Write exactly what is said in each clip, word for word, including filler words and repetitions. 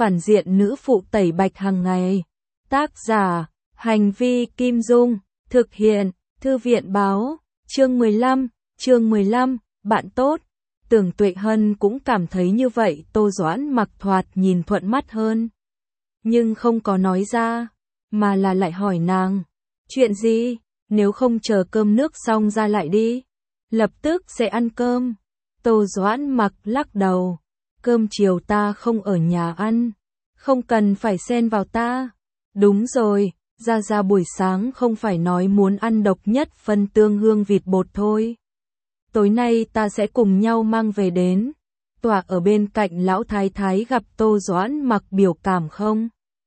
phản diện nữ phụ tẩy bạch hàng ngày. Tác giả, Hành vi Kim Dung, thực hiện, Thư viện báo, chương mười lăm, chương mười lăm, bạn tốt. Tưởng Tuệ Hân cũng cảm thấy như vậy, Tô Doãn Mặc thoạt nhìn thuận mắt hơn. Nhưng không có nói ra, mà là lại hỏi nàng, chuyện gì, nếu không chờ cơm nước xong ra lại đi, lập tức sẽ ăn cơm. Tô Doãn Mặc lắc đầu, cơm chiều ta không ở nhà ăn, không cần phải xen vào ta. Đúng rồi, Gia Gia buổi sáng không phải nói muốn ăn độc nhất phân tương hương vịt bột thôi. Tối nay ta sẽ cùng nhau mang về đến. Tọa ở bên cạnh lão thái thái gặp Tô Doãn Mặc biểu cảm không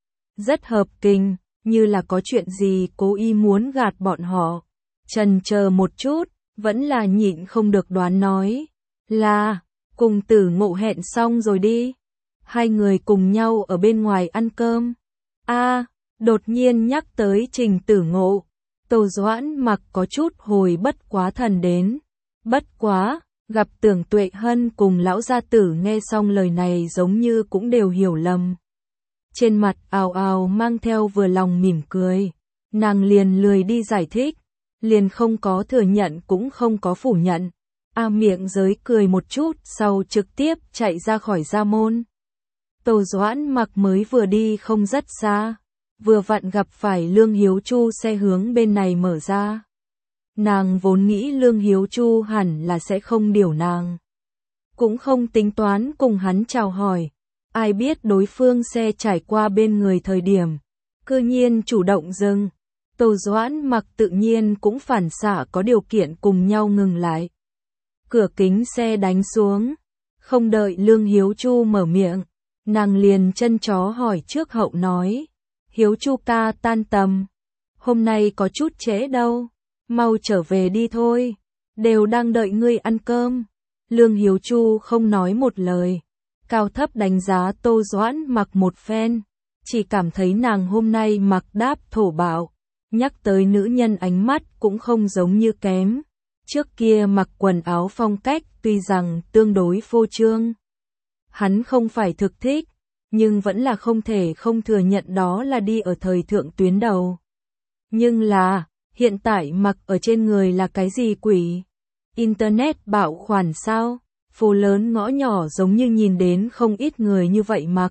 rất hợp tình, như là có chuyện gì cố ý muốn gạt bọn họ. Chần chờ một chút, vẫn là nhịn không được đoán nói, là, cùng Tử Ngộ hẹn xong rồi đi. Hai người cùng nhau ở bên ngoài ăn cơm. A, à, đột nhiên nhắc tới Trình Tử Ngộ. Tô Doãn Mặc có chút hồi bất quá thần đến. Bất quá, gặp Tưởng Tuệ Hân cùng lão gia tử nghe xong lời này giống như cũng đều hiểu lầm. Trên mặt ào ào mang theo vừa lòng mỉm cười. Nàng liền lười đi giải thích, liền không có thừa nhận cũng không có phủ nhận. A miệng giới cười một chút sau trực tiếp chạy ra khỏi gia môn. Tô Doãn Mặc mới vừa đi không rất xa, vừa vặn gặp phải Lương Hiếu Chu xe hướng bên này mở ra. Nàng vốn nghĩ Lương Hiếu Chu hẳn là sẽ không điều nàng, cũng không tính toán cùng hắn chào hỏi. Ai biết đối phương xe trải qua bên người thời điểm, cư nhiên chủ động dừng. Tô Doãn Mặc tự nhiên cũng phản xạ có điều kiện cùng nhau ngừng lại. Cửa kính xe đánh xuống, không đợi Lương Hiếu Chu mở miệng, nàng liền chân chó hỏi trước hậu nói, Hiếu Chu ca tan tầm, hôm nay có chút trễ đâu, mau trở về đi thôi, đều đang đợi ngươi ăn cơm. Lương Hiếu Chu không nói một lời, cao thấp đánh giá Tô Doãn Mặc một phen, chỉ cảm thấy nàng hôm nay mặc đáp thổ bạo, nhắc tới nữ nhân ánh mắt cũng không giống như kém. Trước kia mặc quần áo phong cách tuy rằng tương đối phô trương, hắn không phải thực thích, nhưng vẫn là không thể không thừa nhận đó là đi ở thời thượng tuyến đầu. Nhưng là, hiện tại mặc ở trên người là cái gì quỷ? Internet bạo khoản sao? Phố lớn ngõ nhỏ giống như nhìn đến không ít người như vậy mặc.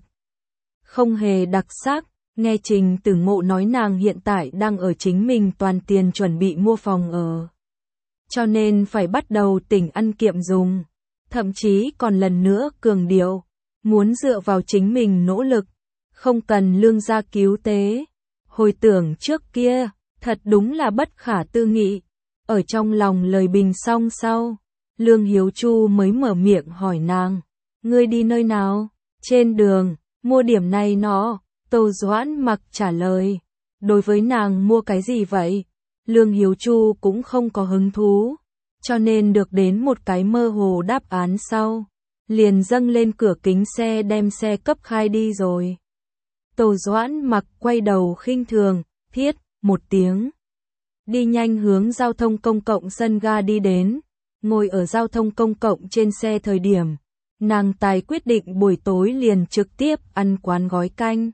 Không hề đặc sắc, nghe Trình Tử Ngộ nói nàng hiện tại đang ở chính mình toàn tiền chuẩn bị mua phòng ở. Cho nên phải bắt đầu tỉnh ăn kiệm dùng, thậm chí còn lần nữa cường điệu, muốn dựa vào chính mình nỗ lực, không cần lương gia cứu tế. Hồi tưởng trước kia, thật đúng là bất khả tư nghị. Ở trong lòng lời bình xong sau, Lương Hiếu Chu mới mở miệng hỏi nàng, ngươi đi nơi nào? Trên đường, mua điểm này nọ. Tô Doãn Mặc trả lời, đối với nàng mua cái gì vậy? Lương Hiếu Chu cũng không có hứng thú, cho nên được đến một cái mơ hồ đáp án sau, liền dâng lên cửa kính xe đem xe cấp khai đi rồi. Tô Doãn Mặc quay đầu khinh thường, thiết, một tiếng. Đi nhanh hướng giao thông công cộng sân ga đi đến, ngồi ở giao thông công cộng trên xe thời điểm, nàng tài quyết định buổi tối liền trực tiếp ăn quán gói canh.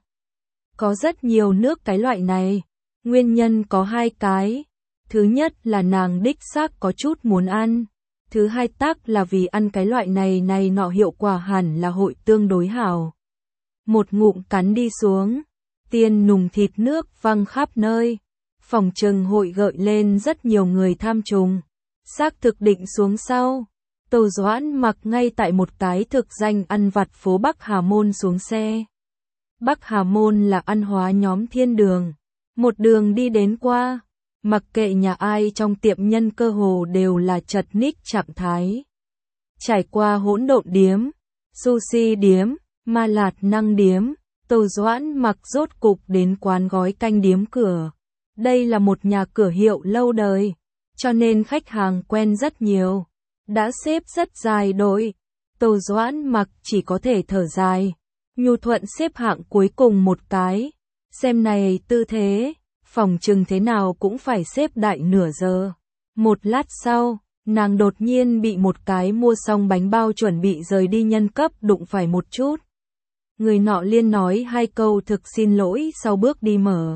Có rất nhiều nước cái loại này, nguyên nhân có hai cái. Thứ nhất là nàng đích xác có chút muốn ăn. Thứ hai tắc là vì ăn cái loại này này nọ hiệu quả hẳn là hội tương đối hảo. Một ngụm cắn đi xuống, tiên nùng thịt nước văng khắp nơi. Phòng trừng hội gợi lên rất nhiều người tham trùng. Xác thực định xuống sau, Tô Doãn Mặc ngay tại một cái thực danh ăn vặt phố Bắc Hà Môn xuống xe. Bắc Hà Môn là ăn hóa nhóm thiên đường. Một đường đi đến qua, mặc kệ nhà ai trong tiệm nhân cơ hồ đều là chật ních trạng thái. Trải qua hỗn độn điếm, sushi điếm, ma lạt năng điếm, Tô Doãn Mặc rốt cục đến quán gói canh điếm cửa. Đây là một nhà cửa hiệu lâu đời, cho nên khách hàng quen rất nhiều. Đã xếp rất dài đội, Tô Doãn Mặc chỉ có thể thở dài, nhu thuận xếp hạng cuối cùng một cái. Xem này tư thế, phòng chừng thế nào cũng phải xếp đại nửa giờ. Một lát sau, nàng đột nhiên bị một cái mua xong bánh bao chuẩn bị rời đi nhân cấp đụng phải một chút. Người nọ liên nói hai câu thực xin lỗi sau bước đi mở.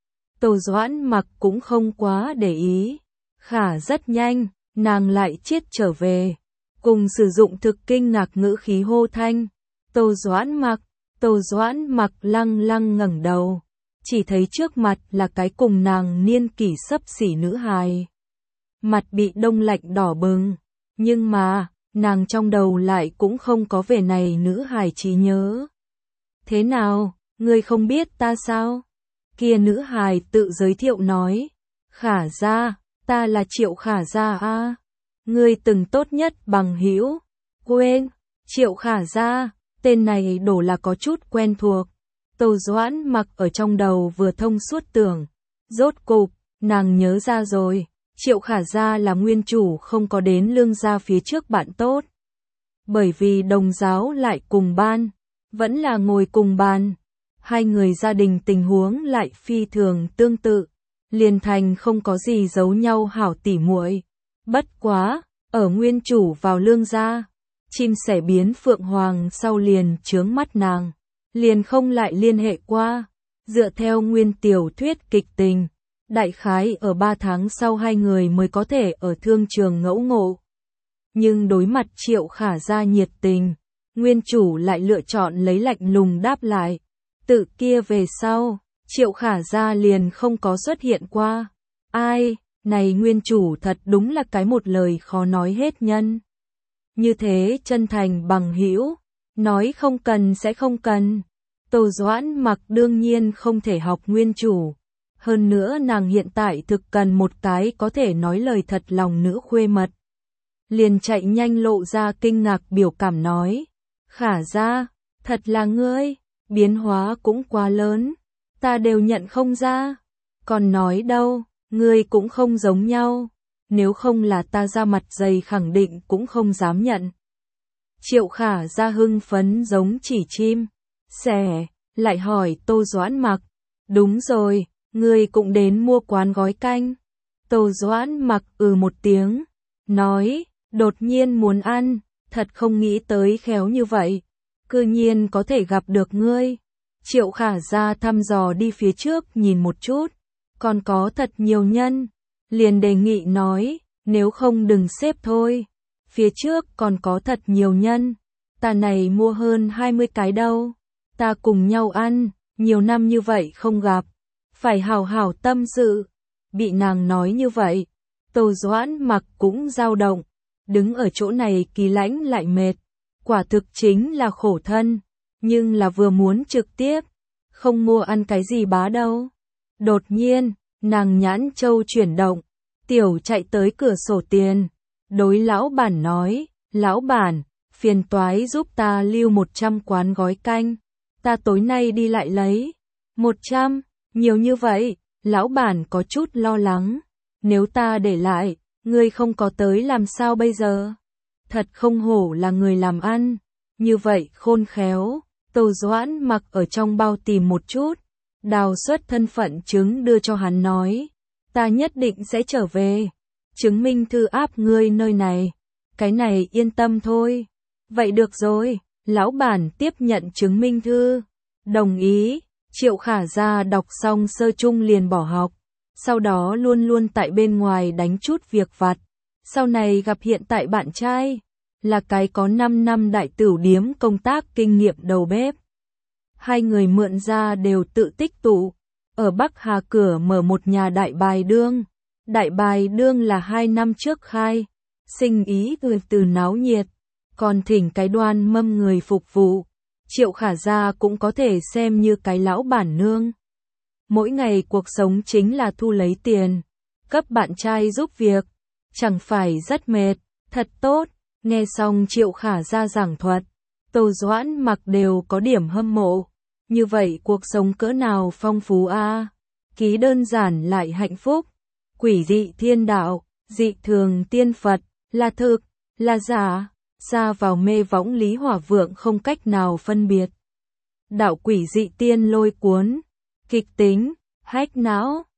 Tô Doãn Mặc cũng không quá để ý. Khả rất nhanh, nàng lại chiết trở về. Cùng sử dụng thực kinh ngạc ngữ khí hô thanh. Tô Doãn Mặc, Tô Doãn Mặc lăng lăng ngẩng đầu. Chỉ thấy trước mặt là cái cùng nàng niên kỷ xấp xỉ nữ hài. Mặt bị đông lạnh đỏ bừng. Nhưng mà, nàng trong đầu lại cũng không có về này nữ hài trí nhớ. Thế nào, ngươi không biết ta sao? Kia nữ hài tự giới thiệu nói. Khả gia, ta là Triệu Khả gia a. Ngươi từng tốt nhất bằng hữu. Quên, Triệu Khả gia, tên này đổ là có chút quen thuộc. Tô Doãn Mặc ở trong đầu vừa thông suốt tưởng. Rốt cục, nàng nhớ ra rồi. Triệu Khả gia là nguyên chủ không có đến Lương gia phía trước bạn tốt. Bởi vì đồng giáo lại cùng ban, vẫn là ngồi cùng bàn. Hai người gia đình tình huống lại phi thường tương tự, liền thành không có gì giấu nhau hảo tỉ muội. Bất quá, ở nguyên chủ vào Lương gia, chim sẻ biến phượng hoàng sau liền chướng mắt nàng, liền không lại liên hệ qua. Dựa theo nguyên tiểu thuyết kịch tình, đại khái ở ba tháng sau hai người mới có thể ở thương trường ngẫu ngộ. Nhưng đối mặt Triệu Khả gia nhiệt tình, nguyên chủ lại lựa chọn lấy lạnh lùng đáp lại. Tự kia về sau, Triệu Khả gia liền không có xuất hiện qua. Ai, này nguyên chủ thật đúng là cái một lời khó nói hết nhân. Như thế chân thành bằng hữu, nói không cần sẽ không cần. Tô Doãn Mặc đương nhiên không thể học nguyên chủ. Hơn nữa nàng hiện tại thực cần một cái có thể nói lời thật lòng nữ khuê mật. Liền chạy nhanh lộ ra kinh ngạc biểu cảm nói. Khả gia, thật là ngươi, biến hóa cũng quá lớn, ta đều nhận không ra. Còn nói đâu, ngươi cũng không giống nhau, nếu không là ta ra mặt dày khẳng định cũng không dám nhận. Triệu Khả gia hưng phấn giống chỉ chim, sẻ, lại hỏi Tô Doãn Mặc. Đúng rồi, ngươi cũng đến mua quán gói canh. Tô Doãn Mặc ừ một tiếng, nói, đột nhiên muốn ăn, thật không nghĩ tới khéo như vậy. Cư nhiên có thể gặp được ngươi. Triệu Khả gia thăm dò đi phía trước nhìn một chút, còn có thật nhiều nhân, liền đề nghị nói, nếu không đừng xếp thôi. Phía trước còn có thật nhiều nhân, ta này mua hơn hai mươi cái đâu, ta cùng nhau ăn, nhiều năm như vậy không gặp, phải hào hào tâm sự. Bị nàng nói như vậy, Tô Doãn Mặc cũng dao động, đứng ở chỗ này kỳ lãnh lại mệt. Quả thực chính là khổ thân, nhưng là vừa muốn trực tiếp, không mua ăn cái gì bá đâu. Đột nhiên, nàng nhãn châu chuyển động, tiểu chạy tới cửa sổ tiền, đối lão bản nói, lão bản, phiền toái giúp ta lưu một trăm quán gói canh, ta tối nay đi lại lấy. một trăm, nhiều như vậy, lão bản có chút lo lắng, nếu ta để lại, ngươi không có tới làm sao bây giờ? Thật không hổ là người làm ăn, như vậy khôn khéo. Tô Doãn Mặc ở trong bao tìm một chút, đào xuất thân phận chứng đưa cho hắn nói, ta nhất định sẽ trở về, chứng minh thư áp ngươi nơi này, cái này yên tâm thôi. Vậy được rồi, lão bản tiếp nhận chứng minh thư, đồng ý. Triệu Khả gia đọc xong sơ trung liền bỏ học, sau đó luôn luôn tại bên ngoài đánh chút việc vặt, sau này gặp hiện tại bạn trai, là cái có năm năm đại tửu điếm công tác kinh nghiệm đầu bếp. Hai người mượn ra đều tự tích tụ, ở Bắc Hà cửa mở một nhà đại bài đương. Đại bài đương là hai năm trước khai, sinh ý từ từ náo nhiệt, còn thỉnh cái đoan mâm người phục vụ. Triệu Khả gia cũng có thể xem như cái lão bản nương. Mỗi ngày cuộc sống chính là thu lấy tiền, cấp bạn trai giúp việc, chẳng phải rất mệt, thật tốt. Nghe xong Triệu Khả gia giảng thuật, Tô Doãn Mặc đều có điểm hâm mộ. Như vậy cuộc sống cỡ nào phong phú a, à? Ký đơn giản lại hạnh phúc. Quỷ dị thiên đạo, dị thường tiên Phật, là thực, là giả, xa vào mê võng Lý Hỏa Vượng không cách nào phân biệt. Đạo quỷ dị tiên lôi cuốn, kịch tính, hách não.